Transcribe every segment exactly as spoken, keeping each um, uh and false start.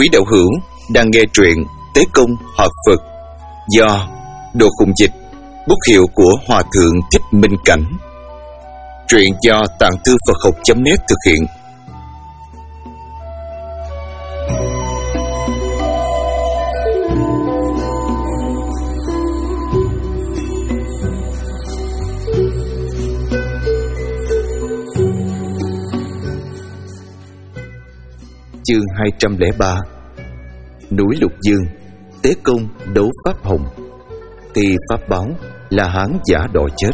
Quý đạo hữu đang nghe truyện Tế Công Hợp Phật do Đồ Khùng Dịch, bút hiệu của Hòa Thượng Thích Minh Cảnh. Truyện do Tạng Thư Phật Học chấm net thực hiện. Chương hai trăm lẻ ba. Núi Lục Dương, Tế Công đấu Pháp Hồng, thì Pháp báo là Hán giả đòi chết.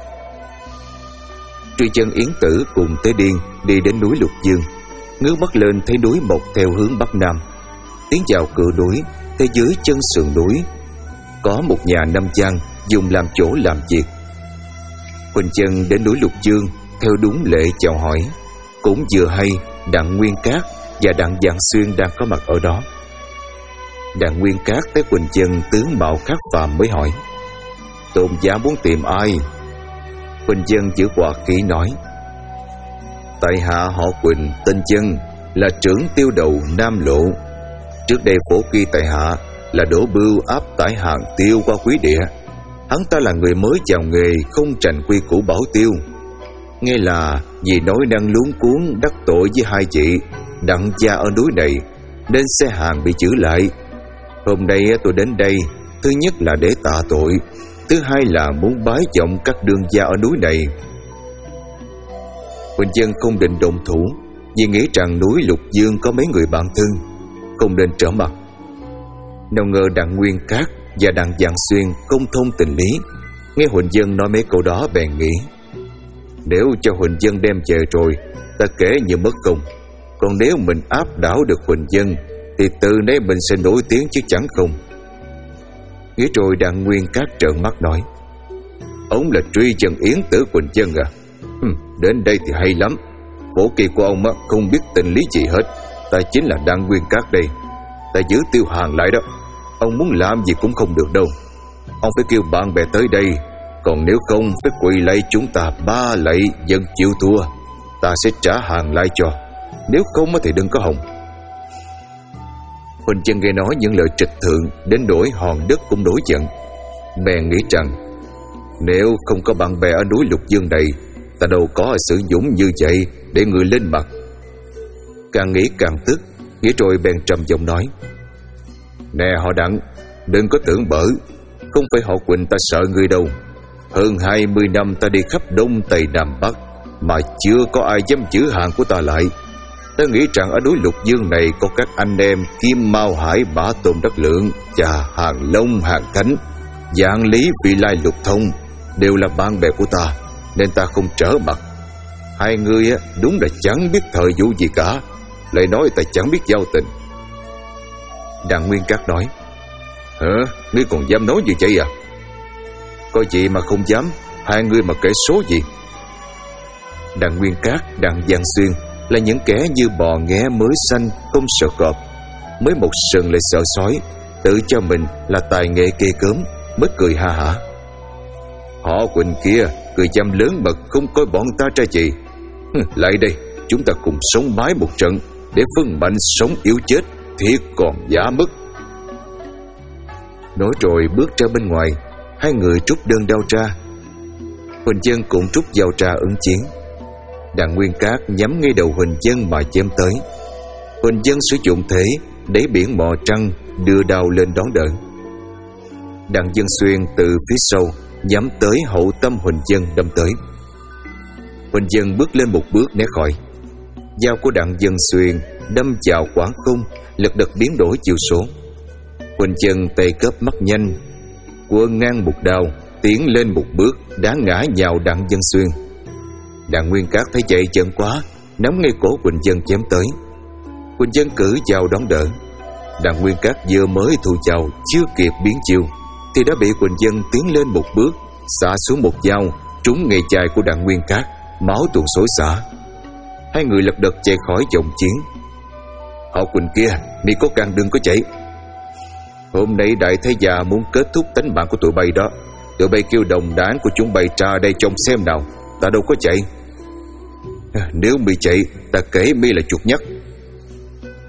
Truy Chân Yến Tử cùng Tế Điên đi đến núi Lục Dương, ngước mắt lên thấy núi mọc theo hướng bắc nam. Tiến vào cửa núi, thấy dưới chân sườn núi có một nhà năm gian dùng làm chỗ làm việc. Quỳnh Chân đến núi Lục Dương theo đúng lệ chào hỏi. Cũng vừa hay Đặng Nguyên Cát và Đặng Vạn Xuyên đang có mặt ở đó. Đặng Nguyên Cát thấy Quỳnh Chân tướng mạo khác phàm mới hỏi: Tôn giả muốn tìm ai? Quỳnh Chân giữ quạt kỹ nói: Tại hạ họ Quỳnh tên Chân, là trưởng tiêu đầu Nam Lộ. Trước đây phổ kỳ tại hạ là đổ bưu áp tải hàng tiêu qua quý địa. Hắn ta là người mới vào nghề, không trành quy củ bảo tiêu. Nghe là vì nói năng luống cuống đắc tội với hai vị Đặng gia ở núi này, nên xe hàng bị giữ lại. Hôm nay tôi đến đây, thứ nhất là để tạ tội, thứ hai là muốn bái vọng các đương gia ở núi này. Quỳnh Chân không định động thủ, vì nghĩ rằng núi Lục Dương có mấy người bạn thân, không nên trở mặt. Nào ngờ Đặng Nguyên Cát và Đặng Vạn Xuyên không thông tình lý, nghe Huỳnh Dân nói mấy câu đó bèn nghĩ: Nếu cho Huỳnh Dân đem về rồi, ta kể như mất công. Còn nếu mình áp đảo được Huỳnh Dân, thì từ nay mình sẽ nổi tiếng chứ chẳng không. Nghĩ rồi Đặng Nguyên Cát trợn mắt nói: Ông là Truy Chân Yến Tử Quỳnh Chân à? Hừm, đến đây thì hay lắm. Phổ kỳ của ông không biết tình lý gì hết. Ta chính là Đặng Nguyên Cát đây. Ta giữ tiêu hàng lại đó. Ông muốn làm gì cũng không được đâu. Ông phải kêu bạn bè tới đây. Còn nếu không phải quỳ lạy chúng ta ba lạy dân chịu thua, ta sẽ trả hàng lại cho. Nếu không thì đừng có hòng. Huỳnh Chân nghe nói những lời trịch thượng đến nỗi hòn đất cũng nổi giận. Bèn nghĩ rằng nếu không có bạn bè ở núi Lục Dương này, ta đâu có sự dũng như vậy để người lên mặt. Càng nghĩ càng tức, nghĩ rồi bèn trầm giọng nói: Nè họ Đặng, đừng có tưởng bở. Không phải họ Quỳnh ta sợ người đâu. Hơn hai mươi năm ta đi khắp Đông Tây Nam Bắc, mà chưa có ai dám giữ hàng của ta lại. Ta nghĩ rằng ở núi Lục Dương này có các anh em Kim Mao Hải Bá Tôn Đất Lượng, và Hàng Long Hàng Khánh, Dạng Lý Vị Lai Lục Thông đều là bạn bè của ta, nên ta không trở mặt. Hai người đúng là chẳng biết thời vụ gì cả, lại nói ta chẳng biết giao tình. Đặng Nguyên Cát nói: Hả? Ngươi còn dám nói như vậy à? Có gì mà không dám? Hai người mà kể số gì? Đặng Nguyên Cát, Đặng Vạn Xuyên là những kẻ như bò nghé mới sanh, không sợ cọp, mới một sừng lại sợ sói, tự cho mình là tài nghệ kê cớm, mới cười ha hả. Họ Quỳnh kia cười dâm lớn mật, không coi bọn ta ra gì. Lại đây, chúng ta cùng sống mái một trận, để phân mạnh sống yếu chết, thiệt còn giả mất. Nói rồi bước ra bên ngoài, hai người trút đơn đao ra. Huỳnh Chân cũng trút dao ra ứng chiến. Đặng Nguyên Cát nhắm ngay đầu Huỳnh Chân mà chém tới. Huỳnh Chân sử dụng thế đáy biển mò trăng, đưa đao lên đón đỡ. Đặng Vạn Xuyên từ phía sau nhắm tới hậu tâm Huỳnh Chân đâm tới. Huỳnh Chân bước lên một bước né khỏi. Dao của Đặng Vạn Xuyên đâm vào quảng không, lật đật biến đổi chiều số. Huỳnh Chân tay cớp mắt nhanh, quơ ngang một đao, tiến lên một bước, đá ngã nhào Đặng Vạn Xuyên. Đặng Nguyên Cát thấy chạy chậm quá, nắm ngay cổ Quỳnh Chân chém tới. Quỳnh Chân cử dao đón đỡ. Đặng Nguyên Cát vừa mới thu dao, chưa kịp biến chiêu thì đã bị Quỳnh Chân tiến lên một bước, xả xuống một dao trúng ngay chai của Đặng Nguyên Cát, máu tuôn xối xả. Hai người lật đật chạy khỏi vòng chiến. Họ Quỳnh kia, mi có can đừng có chạy. Hôm nay đại thế già muốn kết thúc tính mạng của tụi bay đó. Tụi bay kêu đồng đảng của chúng bay ra đây trông xem nào. Ta đâu có chạy. Nếu mi chạy, ta kể mi là chuột nhắt.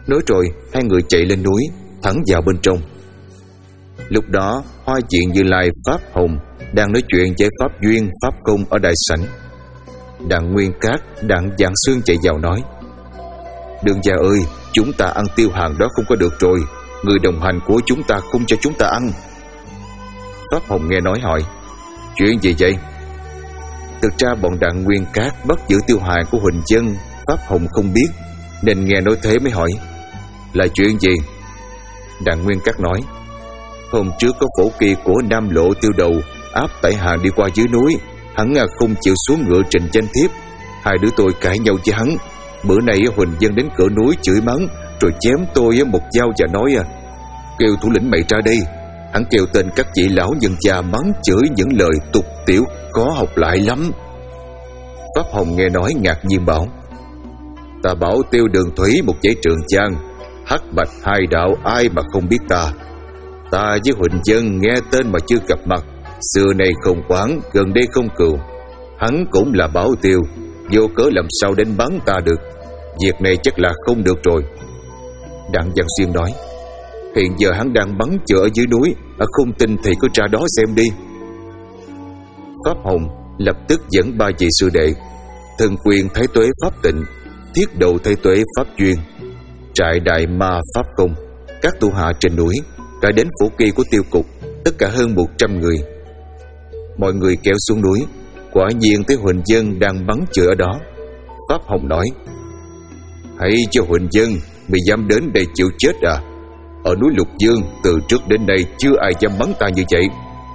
Nói rồi hai người chạy lên núi, thẳng vào bên trong. Lúc đó Hoa Diện Như Lai, Pháp Hồng đang nói chuyện với Pháp Duyên, Pháp Công ở đại sảnh. Đặng Nguyên Cát, Đặng Vạn Xương chạy vào nói: Đường gia ơi, chúng ta ăn tiêu hàng đó không có được rồi. Người đồng hành của chúng ta không cho chúng ta ăn. Pháp Hồng nghe nói hỏi: Chuyện gì vậy? Thực ra bọn Đặng Nguyên Cát bắt giữ tiêu hàng của Huỳnh Dân, Pháp Hồng không biết, nên nghe nói thế mới hỏi: Là chuyện gì? Đặng Nguyên Cát nói: Hôm trước có phổ kỳ của Nam Lộ Tiêu Đầu áp tại hàng đi qua dưới núi. Hắn không chịu xuống ngựa trình danh thiếp. Hai đứa tôi cãi nhau với hắn. Bữa nay Huỳnh Dân đến cửa núi chửi mắng, rồi chém tôi một dao và nói: Kêu thủ lĩnh mày ra đây. Hắn kêu tên các vị lão nhân già mắng chửi những lời tục tiểu khó học lại lắm. Pháp Hồng nghe nói ngạc nhiên bảo: Ta bảo Tiêu Đường Thủy một dãy Trường Giang, hắc bạch hai đạo ai mà không biết ta. Ta với Huỳnh Dân nghe tên mà chưa gặp mặt, xưa nay không quán, gần đây không cừu. Hắn cũng là bảo tiêu, vô cớ làm sao đến bắn ta được. Việc này chắc là không được rồi. Đặng Văn Xuyên nói: Hiện giờ hắn đang bắn chờ ở dưới núi, ở không tin thì cứ ra đó xem đi. Pháp Hồng lập tức dẫn ba vị sư đệ, Thần Quyền Thái Tuế Pháp Tịnh, Thiết Đầu Thái Tuế Pháp Duyên, Trại Đại Ma Pháp Công, các tu hạ trên núi, cả đến phủ kỳ của Tiêu Cục, tất cả hơn một trăm người. Mọi người kéo xuống núi, quả nhiên thấy Huỳnh Dân đang bắn chữa ở đó. Pháp Hồng nói: Hãy cho Huỳnh Dân, mày dám đến đây chịu chết à? Ở núi Lục Dương từ trước đến nay chưa ai dám bắn ta như vậy.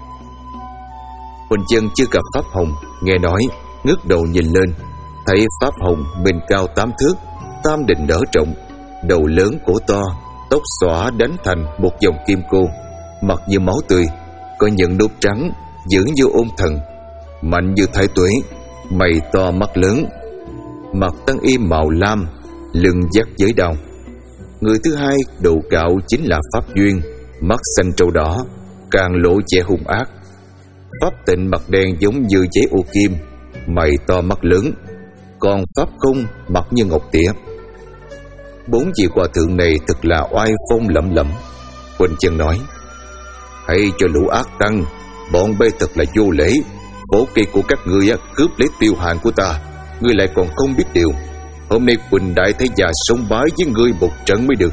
Huỳnh Dân chưa gặp Pháp Hồng, nghe nói ngước đầu nhìn lên, thấy Pháp Hồng mình cao tám thước, tam định nở rộng, đầu lớn cổ to, tóc xõa đánh thành một dòng kim cô, mặt như máu tươi, có những nốt trắng, dữ như ôn thần, mạnh như thái tuế, mày to mắt lớn, mặt tăng y màu lam, lưng dắt giới đao. Người thứ hai đầu cạo chính là Pháp Duyên, mắt xanh trâu đỏ, càng lộ vẻ hung ác. Pháp Tịnh mặt đen giống như giấy ô kim, mày to mắt lớn, còn Pháp Không mặt như ngọc tỉa. Bốn vị hòa thượng này thật là oai phong lẫm lẫm. Huỳnh Chân nói: Hãy cho lũ ác tăng, bọn bay thật là vô lễ. Phổ kỳ của các ngươi cướp lấy tiêu hàng của ta, ngươi lại còn không biết điều. Hôm nay Huỳnh Đại Thế Già sống bái với ngươi một trận mới được.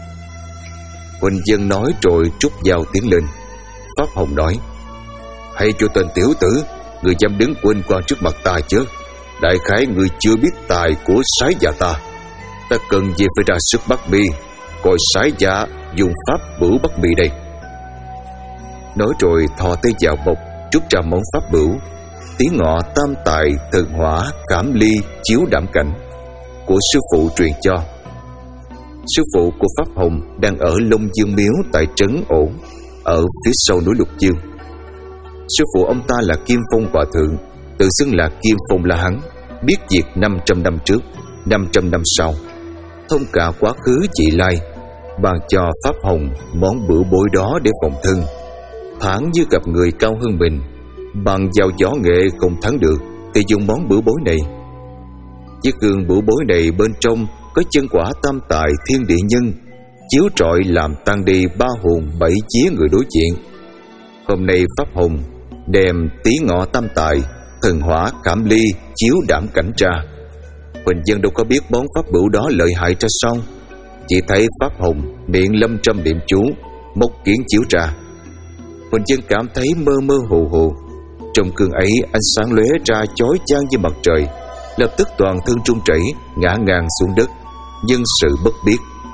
Huỳnh Dân nói rồi trút dao tiến lên. Pháp Hồng nói: Hãy cho tên tiểu tử, ngươi dám đứng quên quan trước mặt ta chứ? Đại khái ngươi chưa biết tài của Sái Dạ ta. Ta cần gì phải ra sức bắt mi, coi Sái Dạ dùng pháp bửu bắt mi đây. Nói rồi thò tay vào bọc, trút ra món pháp bửu: Tí ngọ tam tài thần hỏa cảm ly chiếu đảm cảnh, của sư phụ truyền cho. Sư phụ của Pháp Hồng đang ở Long Dương Miếu tại trấn Ổ, ở phía sau núi Lục Dương. Sư phụ ông ta là Kim Phong Hòa Thượng, tự xưng là Kim Phong La Hán, biết việc năm trăm năm trước, năm trăm năm sau, thông cả quá khứ vị lai, ban cho Pháp Hồng món bửu bối đó để phòng thân. Thản như gặp người cao hơn mình, bằng vào võ nghệ không thắng được, thì dùng món bửu bối này. Chiếc gương bửu bối này bên trong có chân quả tam tài thiên địa nhân, chiếu rọi làm tan đi ba hồn bảy vía người đối diện. Hôm nay Pháp Hồng đem tí ngọ tam tài thần hỏa cảm ly chiếu đảm cảnh ra. Huỳnh Dân đâu có biết món pháp bửu đó lợi hại ra sao, chỉ thấy Pháp Hồng miệng lâm trăm niệm chú, móc kiến chiếu ra. Huỳnh Dân cảm thấy mơ mơ hồ hồ. Trong cương ấy ánh sáng lóe ra chói chang như mặt trời, lập tức toàn thân run rẩy, ngã ngang xuống đất, nhân sự bất biết.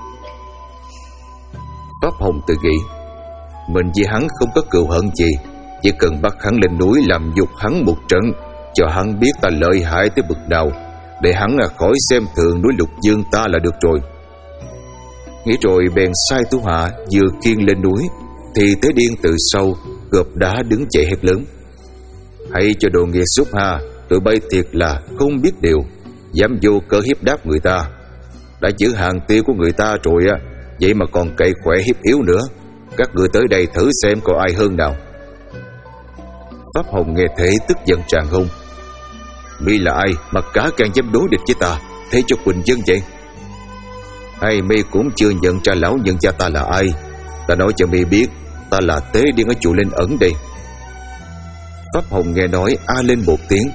Pháp Hồng tự nghĩ, mình với hắn không có cừu hận gì, chỉ cần bắt hắn lên núi làm nhục hắn một trận, cho hắn biết ta lợi hại tới bực nào, để hắn khỏi xem thường núi Lục Dương ta là được rồi. Nghĩ rồi bèn sai thủ hạ vừa khiêng lên núi, thì Thế Điên từ sau gộp đá đứng dậy hét lớn: Hãy cho đồ nghiệt xúc ha, tụi bay thiệt là không biết điều, dám vô cớ hiếp đáp người ta. Đã giữ hàng tiêu của người ta rồi á, vậy mà còn cậy khỏe hiếp yếu nữa. Các người tới đây thử xem có ai hơn nào. Pháp Hồng nghe thế tức giận tràn hung: Mi là ai mà cả gan dám đối địch với ta, thế cho Quỳnh Dân vậy? Hay mi cũng chưa nhận ra lão nhân gia ta là ai? Ta nói cho mi biết, ta là Tế Điên ở chùa Linh Ẩn đây. Pháp Hồng nghe nói a lên một tiếng.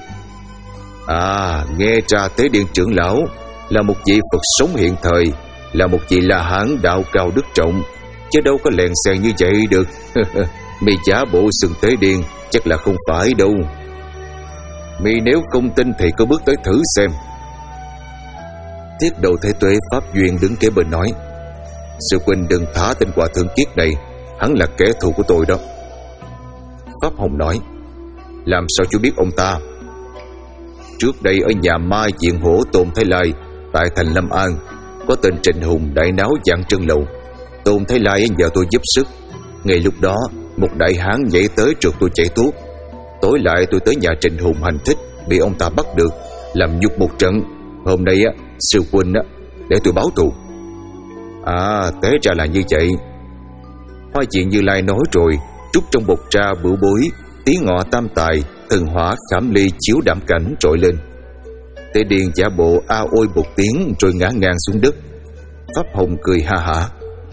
À, nghe ra Tế Điên trưởng lão là một vị Phật sống hiện thời, là một vị La Hán đạo cao đức trọng, chứ đâu có lèn xèn như vậy được. Mi giả bộ xưng Tế Điên chắc là không phải đâu. Mi nếu không tin thì cứ bước tới thử xem. Tiết Đầu Thế Tuệ Pháp Duyên đứng kế bên nói: Sư huynh đừng thả tên hòa thượng kiết này, hắn là kẻ thù của tôi đó. Pháp Hồng nói: Làm sao chú biết ông ta? Trước đây ở nhà ma Diện Hổ Tôn Thái Lai tại thành Lâm An có tên Trịnh Hùng đại náo dạng trân lầu. Tôn Thái Lai nhờ tôi giúp sức. Ngay lúc đó một đại hán nhảy tới trượt tôi chạy thuốc. Tối lại tôi tới nhà Trịnh Hùng hành thích, bị ông ta bắt được, làm nhục một trận. Hôm nay á, sư huynh á, để tôi báo thù. À, té ra là như vậy. Hoa Diện Như Lai nói rồi trút trong bột trà bửu bối, tí ngọ tam tài, thần hỏa khảm ly chiếu đảm cảnh trội lên. Tế Điên giả bộ a ôi một tiếng rồi ngã ngang xuống đất. Pháp Hồng cười ha hả: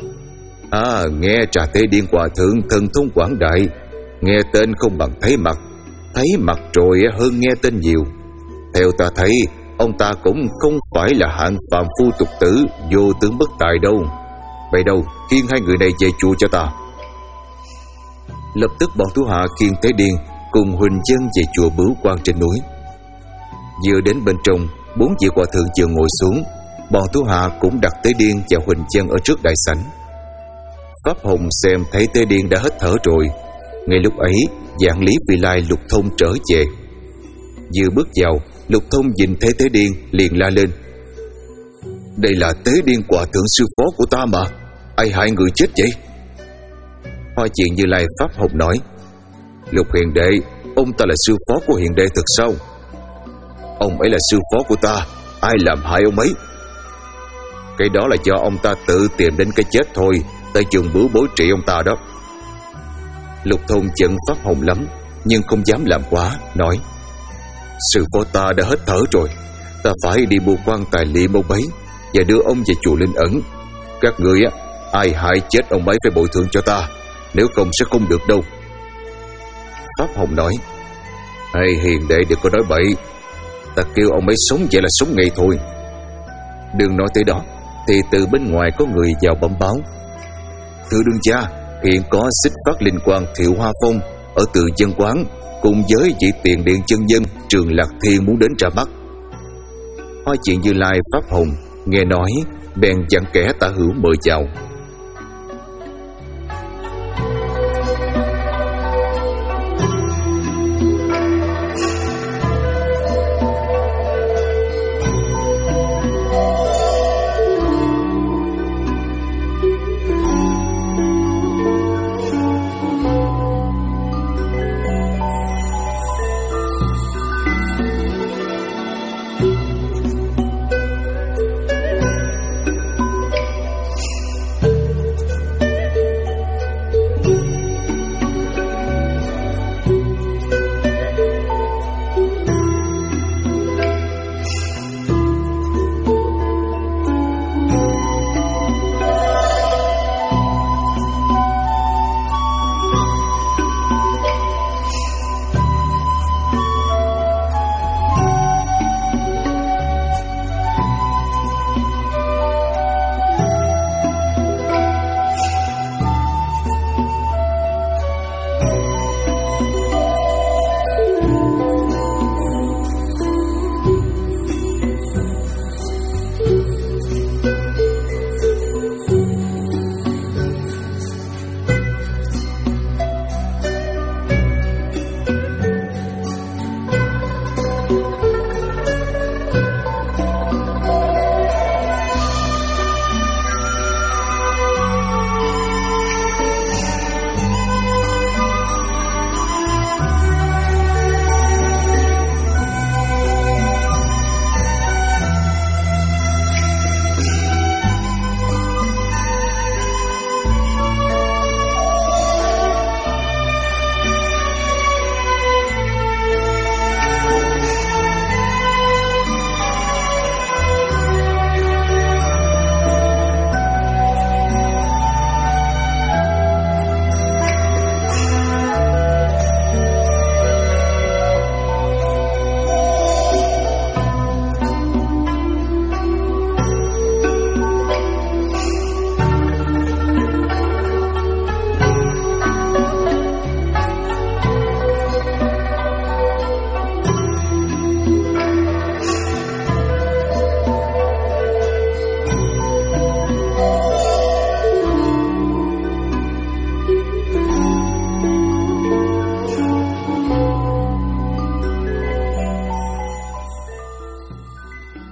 À, nghe trà Tế Điên hòa thượng thần thông quảng đại, nghe tên không bằng thấy mặt, thấy mặt rồi hơn nghe tên nhiều. Theo ta thấy, ông ta cũng không phải là hạng phàm phu tục tử, vô tướng bất tài đâu. Vậy đâu, khiêng hai người này về chùa cho ta. Lập tức bọn thủ hạ khiêng Tế Điên cùng Huỳnh Dân về chùa Bửu Quan trên núi. Vừa đến bên trong, bốn vị hòa thượng vừa ngồi xuống, bọn thủ hạ cũng đặt Tế Điên và Huỳnh Dân ở trước đại sảnh. Pháp Hồng xem thấy Tế Điên đã hết thở rồi. Ngay lúc ấy, Vạn Lý Vị Lai Lục Thông trở về. Vừa bước vào, Lục Thông nhìn thấy Tế Điên liền la lên: Đây là Tế Điên hòa thượng sư phó của ta mà, ai hại người chết vậy? Hoa Diện Như Lai Pháp Hồng nói: Lục Hiền đệ, ông ta là sư phó của Hiền đệ thật sao? Ông ấy là sư phó của ta, ai làm hại ông ấy? Cái đó là do ông ta tự tìm đến cái chết thôi, ta dùng bữa bối trị ông ta đó. Lục Thông giận Pháp Hồng lắm, nhưng không dám làm quá, nói: Sư phó ta đã hết thở rồi, ta phải đi mua quan tài liệm ông ấy và đưa ông về chùa Linh Ẩn. Các người á, ai hại chết ông ấy phải bồi thường cho ta, nếu không sẽ không được đâu. Pháp Hồng nói: Hay Hiền đệ đừng có nói bậy, ta kêu ông ấy sống vậy là sống ngay thôi. Đừng nói tới đó, thì từ bên ngoài có người vào bẩm báo: Thưa đương gia, hiện có Xích Phát Linh Quang Thiệu Hoa Phong ở Từ Dân Quán cùng với vị Tiền Điện chân nhân Trường Lạc Thiên muốn đến ra mắt. Hoa Diện Như Lai Pháp Hồng nghe nói bèn dặn kẻ tả hữu mời chào.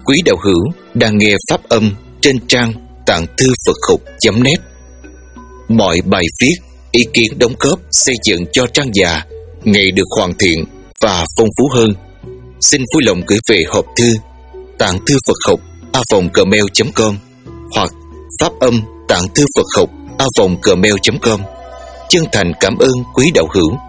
quý đạo hữu đang nghe pháp âm trên trang tạng thư Phật học chấm net. Mọi bài viết, ý kiến đóng góp xây dựng cho trang già ngày được hoàn thiện và phong phú hơn. Xin vui lòng gửi về hộp thư tạng thư Phật học a vòng gmail chấm com hoặc pháp âm tạng thư Phật học a vòng gmail chấm com. Chân thành cảm ơn quý đạo hữu.